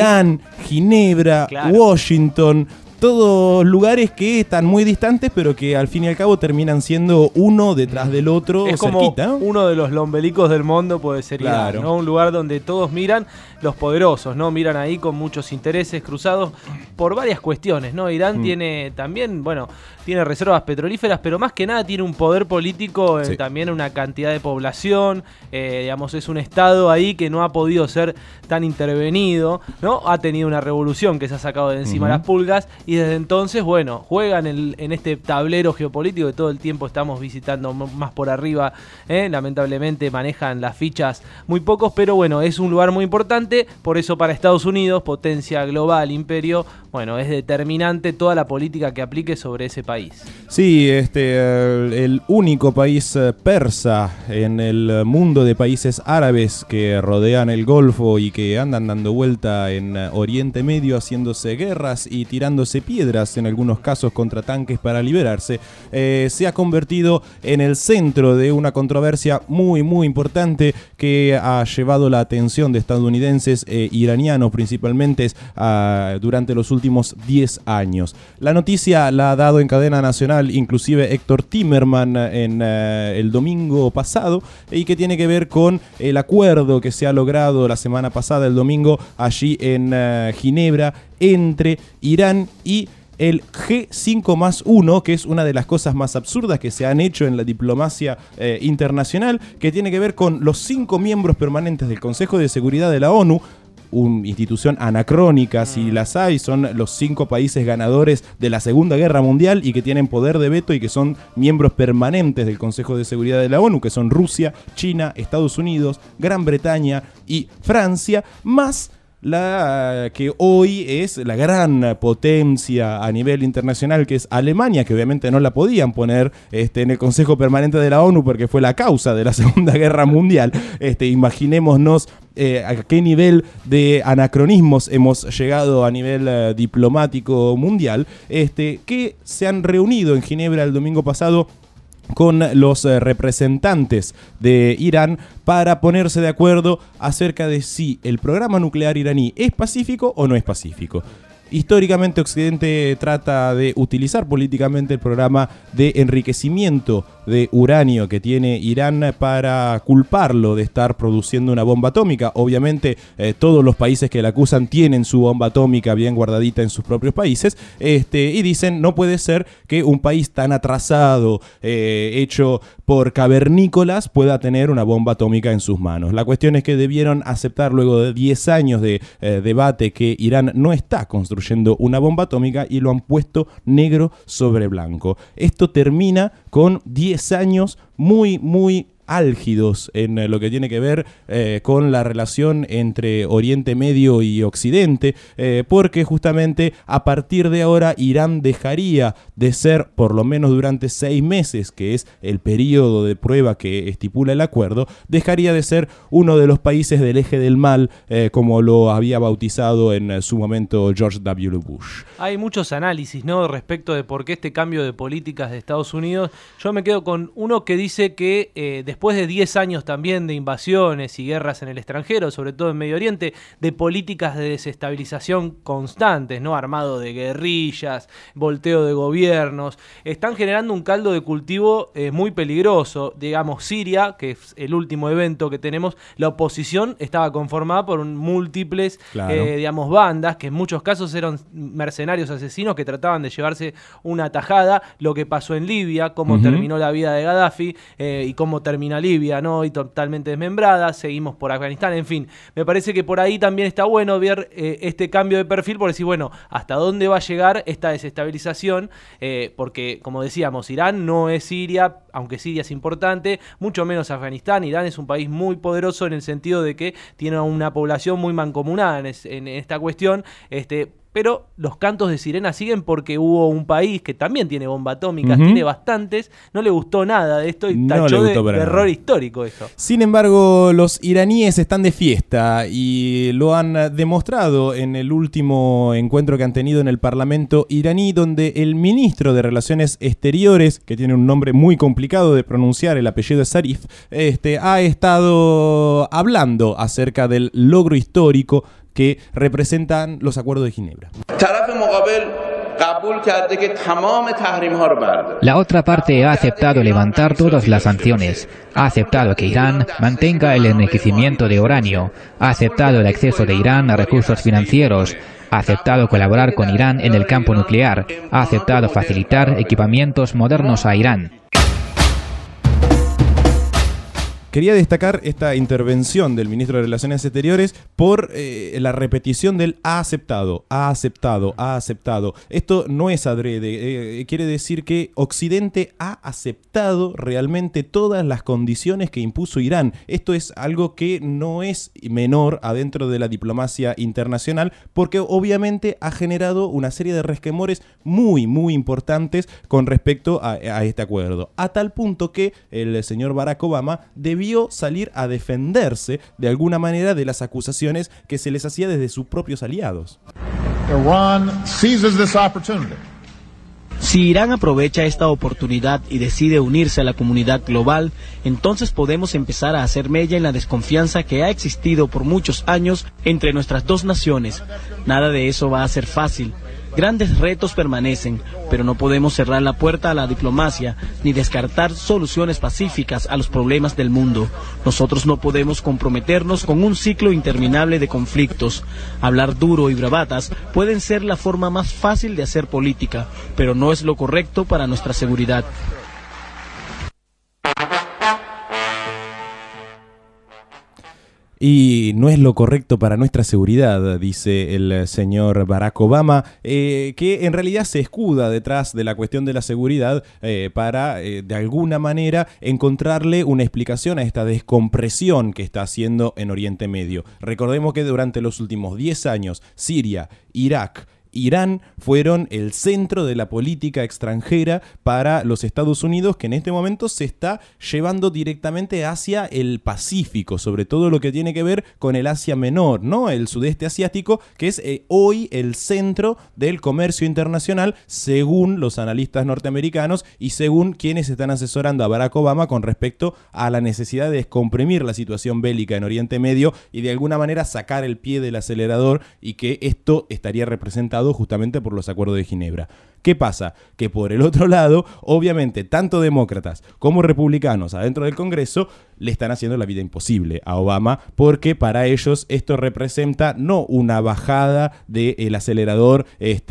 Ginebra, claro. Washington, todos lugares que están muy distantes, pero que al fin y al cabo terminan siendo uno detrás del otro, es cerquita, como ¿no? Uno de los lombelicos del mundo puede ser claro. Irán, ¿no? Un lugar donde todos miran, los poderosos, ¿no? Miran ahí con muchos intereses cruzados por varias cuestiones, ¿no? Irán tiene también, tiene reservas petrolíferas, pero más que nada tiene un poder político, sí. También una cantidad de población, es un estado ahí que no ha podido ser tan intervenido, ¿no? Ha tenido una revolución que se ha sacado de encima las pulgas y desde entonces, juegan en este tablero geopolítico que todo el tiempo estamos visitando más por arriba, lamentablemente manejan las fichas muy pocos, pero es un lugar muy importante, por eso para Estados Unidos, potencia global, imperio, es determinante toda la política que aplique sobre ese país. Sí, el único país persa en el mundo de países árabes que rodean el Golfo y que andan dando vuelta en Oriente Medio haciéndose guerras y tirándose piedras en algunos casos contra tanques para liberarse, se ha convertido en el centro de una controversia muy muy importante que ha llevado la atención de estadounidenses e iranianos principalmente durante los últimos 10 años. La noticia la ha dado en cadena nacional inclusive Héctor Timerman en el domingo pasado, y que tiene que ver con el acuerdo que se ha logrado la semana pasada, el domingo, allí en Ginebra, entre Irán y el G5+1, que es una de las cosas más absurdas que se han hecho en la diplomacia internacional, que tiene que ver con los 5 miembros permanentes del Consejo de Seguridad de la ONU, una institución anacrónica, si las hay, son los 5 países ganadores de la Segunda Guerra Mundial y que tienen poder de veto y que son miembros permanentes del Consejo de Seguridad de la ONU, que son Rusia, China, Estados Unidos, Gran Bretaña y Francia, más la que hoy es la gran potencia a nivel internacional, que es Alemania, que obviamente no la podían poner en el Consejo Permanente de la ONU porque fue la causa de la Segunda Guerra Mundial. Imaginémonos a qué nivel de anacronismos hemos llegado a nivel diplomático mundial, que se han reunido en Ginebra el domingo pasado con los representantes de Irán para ponerse de acuerdo acerca de si el programa nuclear iraní es pacífico o no es pacífico. Históricamente Occidente trata de utilizar políticamente el programa de enriquecimiento de uranio que tiene Irán para culparlo de estar produciendo una bomba atómica. Obviamente todos los países que la acusan tienen su bomba atómica bien guardadita en sus propios países, y dicen no puede ser que un país tan atrasado, hecho por cavernícolas, pueda tener una bomba atómica en sus manos. La cuestión es que debieron aceptar luego de 10 años de debate que Irán no está construyendo una bomba atómica y lo han puesto negro sobre blanco. Esto termina con 10 años muy álgidos en lo que tiene que ver con la relación entre Oriente Medio y Occidente, porque justamente a partir de ahora Irán dejaría de ser, por lo menos durante 6 meses, que es el periodo de prueba que estipula el acuerdo, dejaría de ser uno de los países del eje del mal, como lo había bautizado en su momento George W. Bush. Hay muchos análisis, ¿no?, respecto de por qué este cambio de políticas de Estados Unidos. Yo me quedo con uno que dice que después de 10 años también de invasiones y guerras en el extranjero, sobre todo en Medio Oriente, de políticas de desestabilización constantes, ¿no?, armado de guerrillas, volteo de gobiernos, están generando un caldo de cultivo muy peligroso. Digamos, Siria, que es el último evento que tenemos, la oposición estaba conformada por múltiples digamos, bandas, que en muchos casos eran mercenarios asesinos que trataban de llevarse una tajada. Lo que pasó en Libia, cómo terminó la vida de Gaddafi y cómo termina Libia, ¿no?, y totalmente desmembrada. Seguimos por Afganistán, en fin. Me parece que por ahí también está bueno ver este cambio de perfil, por decir, bueno, hasta dónde va a llegar esta desestabilización, porque, como decíamos, Irán no es Siria, aunque Siria es importante, mucho menos Afganistán. Irán es un país muy poderoso en el sentido de que tiene una población muy mancomunada en esta cuestión, pero los cantos de sirena siguen porque hubo un país que también tiene bomba atómica, tiene bastantes, no le gustó nada de esto y tachó de error histórico eso. Sin embargo, los iraníes están de fiesta y lo han demostrado en el último encuentro que han tenido en el Parlamento iraní, donde el ministro de Relaciones Exteriores, que tiene un nombre muy complicado de pronunciar, el apellido es Zarif, ha estado hablando acerca del logro histórico que representan los acuerdos de Ginebra. La otra parte ha aceptado levantar todas las sanciones, ha aceptado que Irán mantenga el enriquecimiento de uranio, ha aceptado el acceso de Irán a recursos financieros, ha aceptado colaborar con Irán en el campo nuclear, ha aceptado facilitar equipamientos modernos a Irán. Quería destacar esta intervención del ministro de Relaciones Exteriores por la repetición del ha aceptado, ha aceptado, ha aceptado. Esto no es adrede, quiere decir que Occidente ha aceptado realmente todas las condiciones que impuso Irán. Esto es algo que no es menor adentro de la diplomacia internacional, porque obviamente ha generado una serie de resquemores muy importantes con respecto a este acuerdo. A tal punto que el señor Barack Obama debió salir a defenderse de alguna manera de las acusaciones que se les hacía desde sus propios aliados. Si Irán aprovecha esta oportunidad y decide unirse a la comunidad global, entonces podemos empezar a hacer mella en la desconfianza que ha existido por muchos años entre nuestras dos naciones. Nada de eso va a ser fácil. Grandes retos permanecen, pero no podemos cerrar la puerta a la diplomacia ni descartar soluciones pacíficas a los problemas del mundo. Nosotros no podemos comprometernos con un ciclo interminable de conflictos. Hablar duro y bravatas pueden ser la forma más fácil de hacer política, pero no es lo correcto para nuestra seguridad. Y no es lo correcto para nuestra seguridad, dice el señor Barack Obama, que en realidad se escuda detrás de la cuestión de la seguridad para, de alguna manera, encontrarle una explicación a esta descompresión que está haciendo en Oriente Medio. Recordemos que durante los últimos 10 años, Siria, Irak, Irán fueron el centro de la política extranjera para los Estados Unidos, que en este momento se está llevando directamente hacia el Pacífico, sobre todo lo que tiene que ver con el Asia Menor, ¿no? El sudeste asiático, que es hoy el centro del comercio internacional, según los analistas norteamericanos y según quienes están asesorando a Barack Obama con respecto a la necesidad de descomprimir la situación bélica en Oriente Medio y de alguna manera sacar el pie del acelerador, y que esto estaría representado justamente por los acuerdos de Ginebra. ¿Qué pasa? Que por el otro lado, obviamente, tanto demócratas como republicanos adentro del Congreso le están haciendo la vida imposible a Obama, porque para ellos esto representa no una bajada del acelerador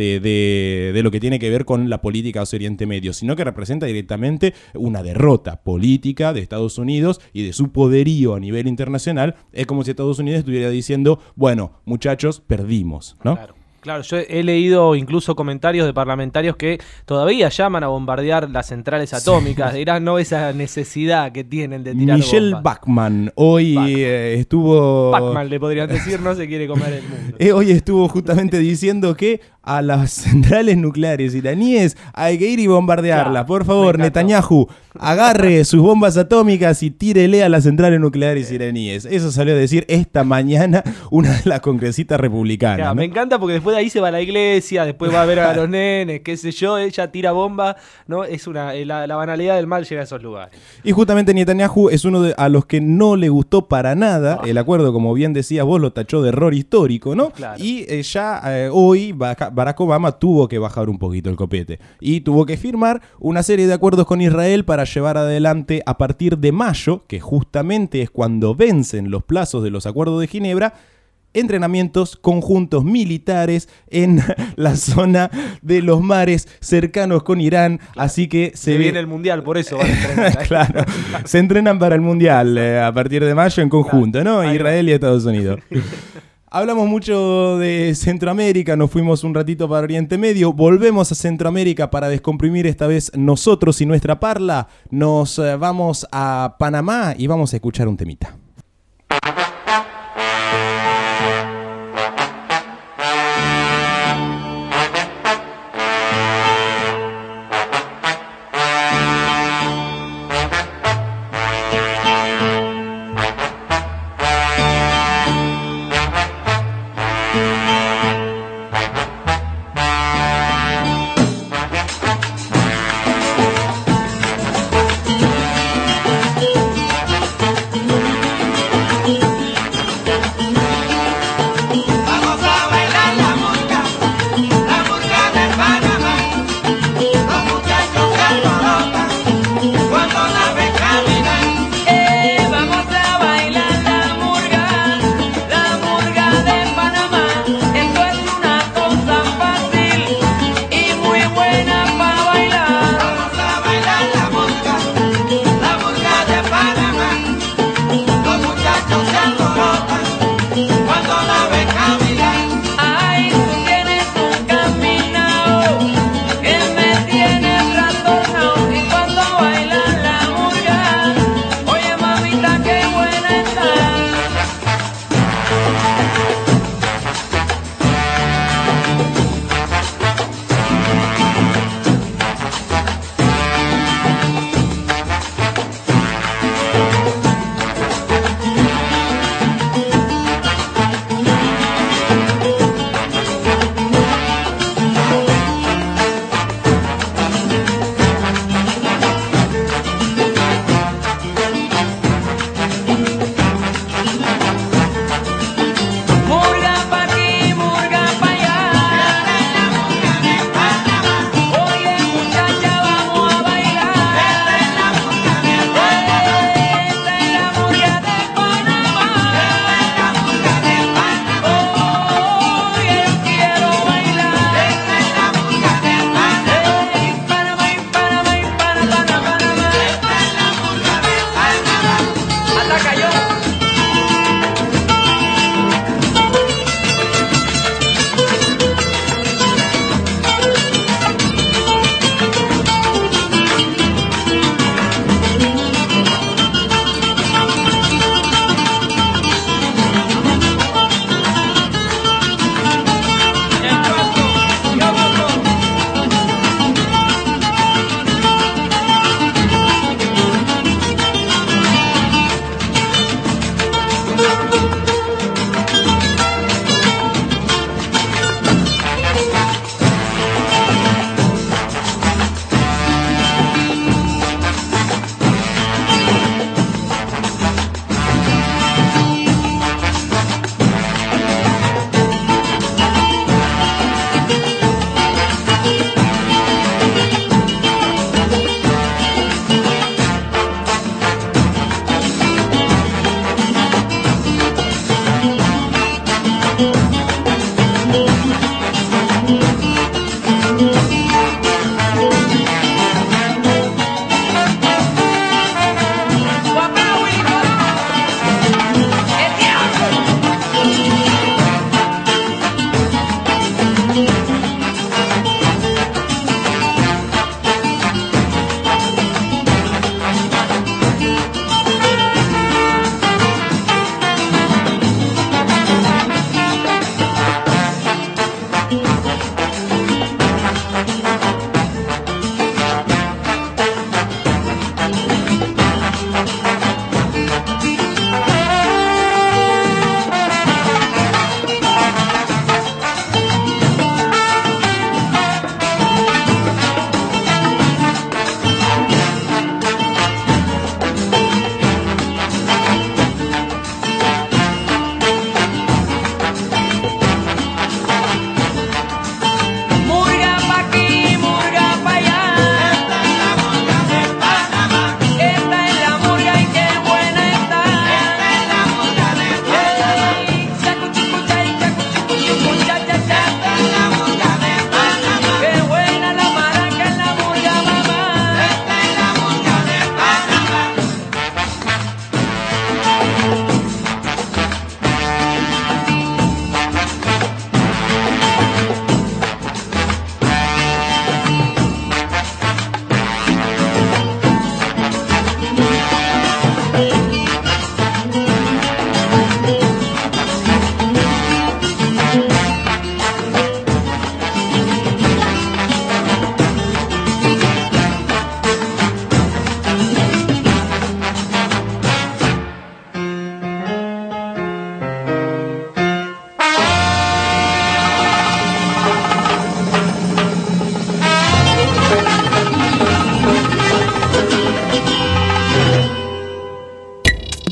de lo que tiene que ver con la política hacia Oriente Medio, sino que representa directamente una derrota política de Estados Unidos y de su poderío a nivel internacional. Es como si Estados Unidos estuviera diciendo, bueno, muchachos, perdimos, ¿no? Claro, yo he leído incluso comentarios de parlamentarios que todavía llaman a bombardear las centrales atómicas. Dirán, no, esa necesidad que tienen de tirar Michelle bombas. Bachmann hoy estuvo... Bachmann le podrían decir, no se quiere comer el mundo. Hoy estuvo justamente diciendo que a las centrales nucleares iraníes hay que ir y bombardearlas. Por favor, Netanyahu, agarre sus bombas atómicas y tírele a las centrales nucleares iraníes. Eso salió a decir esta mañana una de las congresistas republicanas. Claro, ¿no? Me encanta porque después de ahí se va a la iglesia, después va a ver a los nenes, qué sé yo, ella tira bomba, ¿no? Es la banalidad del mal llega a esos lugares. Y justamente Netanyahu es uno a los que no le gustó para nada el acuerdo, como bien decías vos, lo tachó de error histórico, ¿no? Claro. Y hoy Barack Obama tuvo que bajar un poquito el copete y tuvo que firmar una serie de acuerdos con Israel para llevar adelante a partir de mayo, que justamente es cuando vencen los plazos de los acuerdos de Ginebra, entrenamientos conjuntos militares en la zona de los mares cercanos con Irán, claro. Así que se viene el mundial, por eso van a entrenar. Claro, se entrenan para el mundial a partir de mayo en conjunto, claro. ¿No? Israel y Estados Unidos. Hablamos mucho de Centroamérica, nos fuimos un ratito para Oriente Medio, volvemos a Centroamérica para descomprimir esta vez nosotros y nuestra parla. Nos vamos a Panamá y vamos a escuchar un temita.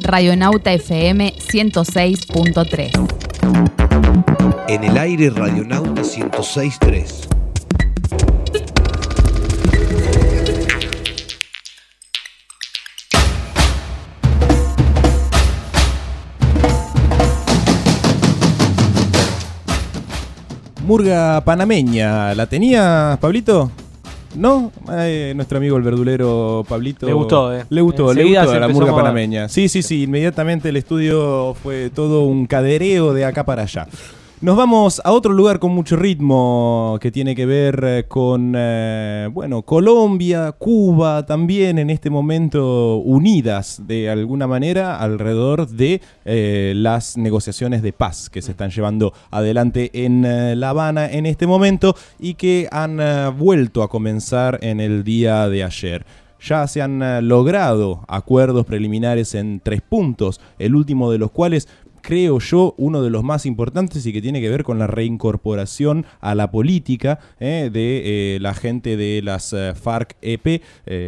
Radionauta FM 106.3. En el aire Radionauta 106.3. Murga panameña, ¿la tenía, Pablito? ¿No? Nuestro amigo el verdulero Pablito. Le gustó, Le gustó Enseguida a la murga a mover. panameña. Sí, inmediatamente el estudio fue todo un cadereo de acá para allá. Nos vamos a otro lugar con mucho ritmo que tiene que ver con, Colombia, Cuba también en este momento unidas de alguna manera alrededor de las negociaciones de paz que se están llevando adelante en La Habana en este momento y que han vuelto a comenzar en el día de ayer. Ya se han logrado acuerdos preliminares en 3 puntos, el último de los cuales creo yo, uno de los más importantes y que tiene que ver con la reincorporación a la política de la gente de las FARC-EP,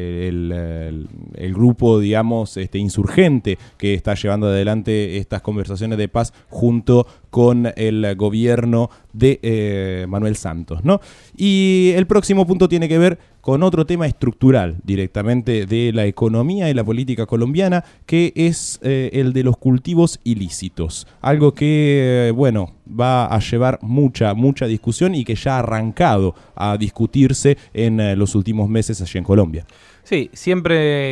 el grupo, digamos, insurgente que está llevando adelante estas conversaciones de paz junto con el gobierno de Manuel Santos, ¿no? Y el próximo punto tiene que ver con otro tema estructural directamente de la economía y la política colombiana, que es el de los cultivos ilícitos. Algo que, va a llevar mucha discusión y que ya ha arrancado a discutirse en los últimos meses allí en Colombia. Sí, siempre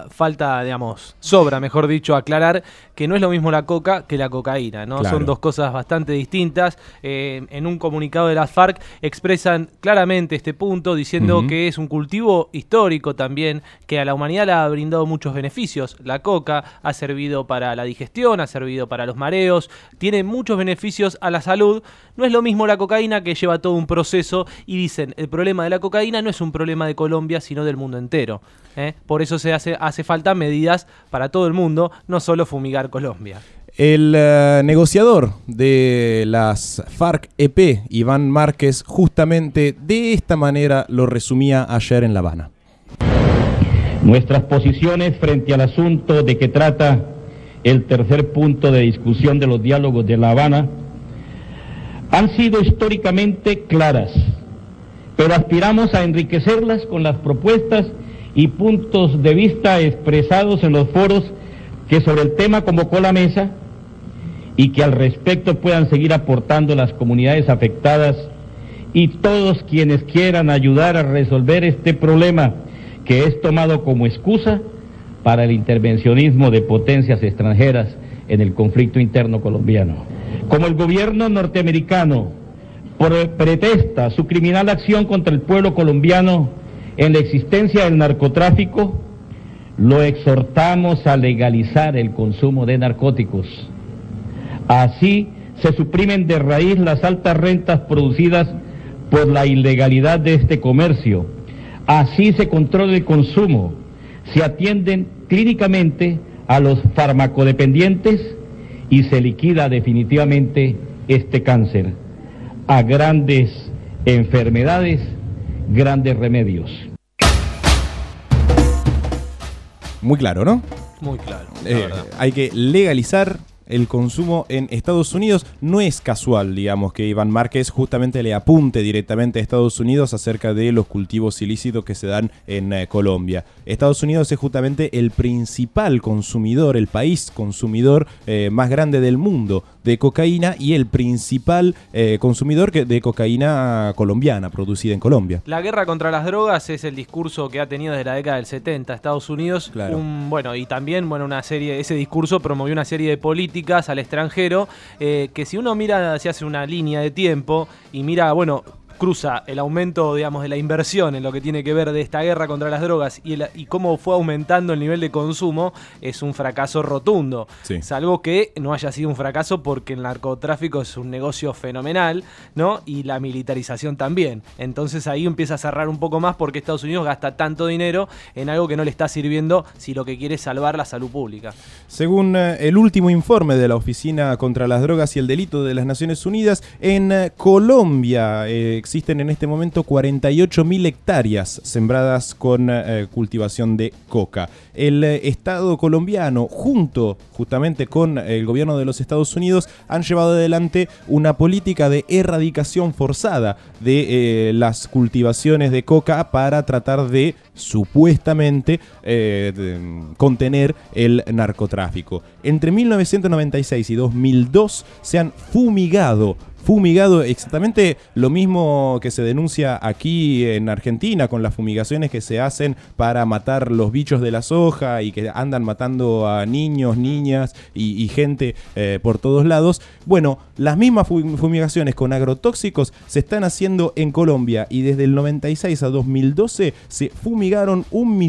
sobra, mejor dicho, aclarar que no es lo mismo la coca que la cocaína, ¿no? Claro. Son dos cosas bastante distintas. En un comunicado de las FARC expresan claramente este punto, diciendo que es un cultivo histórico también, que a la humanidad le ha brindado muchos beneficios. La coca ha servido para la digestión, ha servido para los mareos, tiene muchos beneficios a la salud. No es lo mismo la cocaína, que lleva todo un proceso, y dicen, el problema de la cocaína no es un problema de Colombia, sino del mundo entero. Por eso hace falta medidas para todo el mundo, no solo fumigar Colombia. El negociador de las FARC-EP, Iván Márquez, justamente de esta manera lo resumía ayer en La Habana. Nuestras posiciones frente al asunto de que trata el tercer punto de discusión de los diálogos de La Habana han sido históricamente claras, pero aspiramos a enriquecerlas con las propuestas y puntos de vista expresados en los foros que sobre el tema convocó la mesa y que al respecto puedan seguir aportando las comunidades afectadas y todos quienes quieran ayudar a resolver este problema que es tomado como excusa para el intervencionismo de potencias extranjeras en el conflicto interno colombiano. Como el gobierno norteamericano pretexta su criminal acción contra el pueblo colombiano en la existencia del narcotráfico, lo exhortamos a legalizar el consumo de narcóticos. Así se suprimen de raíz las altas rentas producidas por la ilegalidad de este comercio. Así se controla el consumo, se atienden clínicamente a los farmacodependientes y se liquida definitivamente este cáncer. A grandes enfermedades, grandes remedios. Muy claro, ¿no? Muy claro. Hay que legalizar el consumo en Estados Unidos. No es casual, digamos, que Iván Márquez justamente le apunte directamente a Estados Unidos acerca de los cultivos ilícitos que se dan en Colombia. Estados Unidos es justamente el principal consumidor, el país consumidor más grande del mundo de cocaína y el principal consumidor de cocaína colombiana, producida en Colombia. La guerra contra las drogas es el discurso que ha tenido desde la década del 70 Estados Unidos. Claro. Y también ese discurso promovió una serie de políticas al extranjero que si uno mira, se hace una línea de tiempo y mira, cruza el aumento, digamos, de la inversión en lo que tiene que ver de esta guerra contra las drogas y cómo fue aumentando el nivel de consumo, es un fracaso rotundo. Sí. Salvo que no haya sido un fracaso porque el narcotráfico es un negocio fenomenal, ¿no? Y la militarización también. Entonces ahí empieza a cerrar un poco más porque Estados Unidos gasta tanto dinero en algo que no le está sirviendo si lo que quiere es salvar la salud pública. Según el último informe de la Oficina contra las Drogas y el Delito de las Naciones Unidas, en Colombia existen en este momento 48.000 hectáreas sembradas con cultivación de coca. El Estado colombiano, justamente con el gobierno de los Estados Unidos, han llevado adelante una política de erradicación forzada de las cultivaciones de coca para tratar de supuestamente contener el narcotráfico. Entre 1996 y 2002 se han fumigado exactamente lo mismo que se denuncia aquí en Argentina con las fumigaciones que se hacen para matar los bichos de la soja y que andan matando a niños, niñas y gente por todos lados. Bueno, las mismas fumigaciones con agrotóxicos se están haciendo en Colombia y desde el 96 a 2012 se fumigaron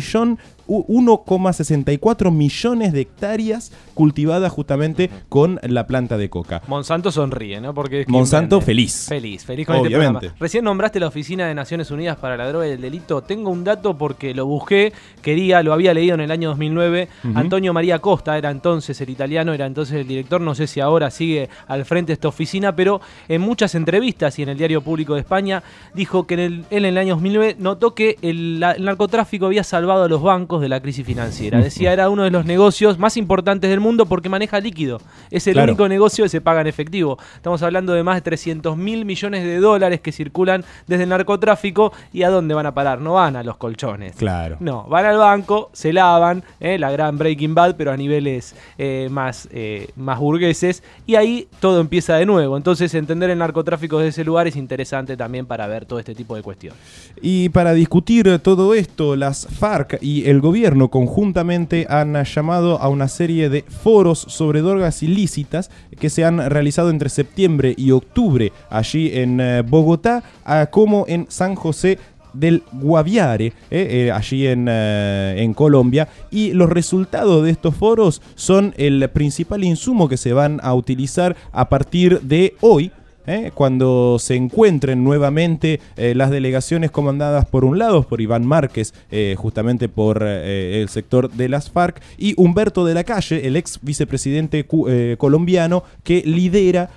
1,64 millones de hectáreas cultivadas justamente con la planta de coca. Monsanto sonríe, ¿no? Porque es Monsanto feliz. Feliz con obviamente. Este programa. Recién nombraste la Oficina de Naciones Unidas para la Droga y el Delito. Tengo un dato porque lo busqué, lo había leído en el año 2009. Antonio María Costa era entonces el italiano, era entonces el director. No sé si ahora sigue al frente de esta oficina, pero en muchas entrevistas y en el Diario Público de España dijo que él en el año 2009 notó que el narcotráfico había salvado a los bancos de la crisis financiera. Decía, era uno de los negocios más importantes del mundo porque maneja líquido. Es el único negocio que se paga en efectivo. Estamos hablando de más de 300.000 millones de dólares que circulan desde el narcotráfico. ¿Y a dónde van a parar? No van a los colchones. Claro. No, van al banco, se lavan, la gran Breaking Bad, pero a niveles más burgueses. Y ahí todo empieza de nuevo. Entonces, entender el narcotráfico desde ese lugar es interesante también para ver todo este tipo de cuestiones. Y para discutir todo esto, las FARC y el gobierno conjuntamente han llamado a una serie de foros sobre drogas ilícitas que se han realizado entre septiembre y octubre allí en Bogotá, como en San José del Guaviare, allí en Colombia, y los resultados de estos foros son el principal insumo que se van a utilizar a partir de hoy, cuando se encuentren nuevamente las delegaciones comandadas por un lado por Iván Márquez, justamente por el sector de las FARC, y Humberto de la Calle, el ex vicepresidente colombiano que lidera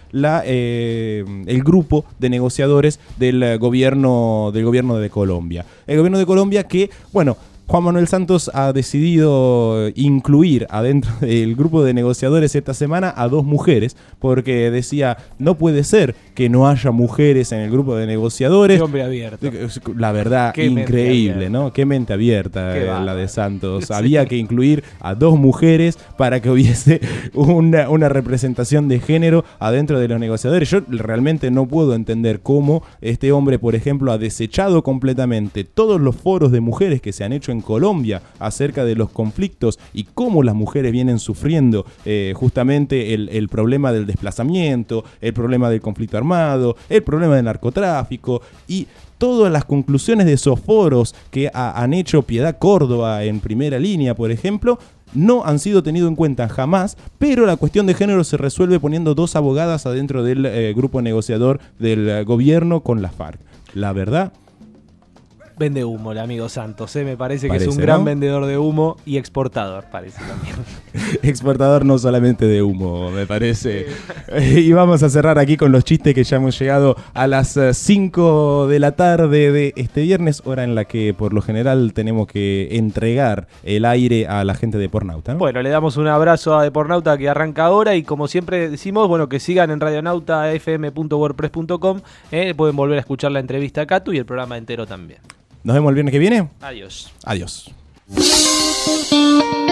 el grupo de negociadores del gobierno de Colombia. El gobierno de Colombia que, bueno, Juan Manuel Santos ha decidido incluir adentro del grupo de negociadores esta semana a 2 mujeres, porque decía, no puede ser que no haya mujeres en el grupo de negociadores. Qué hombre abierto. La verdad, qué increíble, ¿no? Qué mente abierta la de Santos. Sí. Había que incluir a 2 mujeres para que hubiese una representación de género adentro de los negociadores. Yo realmente no puedo entender cómo este hombre, por ejemplo, ha desechado completamente todos los foros de mujeres que se han hecho en Colombia acerca de los conflictos y cómo las mujeres vienen sufriendo justamente el problema del desplazamiento, el problema del conflicto armado, el problema del narcotráfico y todas las conclusiones de esos foros que han hecho Piedad Córdoba en Primera Línea, por ejemplo, no han sido tenidos en cuenta jamás, pero la cuestión de género se resuelve poniendo 2 abogadas adentro del grupo negociador del gobierno con las FARC. La verdad, vende humo el amigo Santos, me parece que es un gran vendedor de humo y exportador, parece también. Exportador no solamente de humo, me parece. Y vamos a cerrar aquí con los chistes, que ya hemos llegado a las 5 de la tarde de este viernes, hora en la que por lo general tenemos que entregar el aire a la gente de Depornauta, ¿no? Bueno, le damos un abrazo a Depornauta que arranca ahora y como siempre decimos, bueno, que sigan en radionautafm.wordpress.com, pueden volver a escuchar la entrevista a Catu y el programa entero también. Nos vemos el viernes que viene. Adiós. Adiós.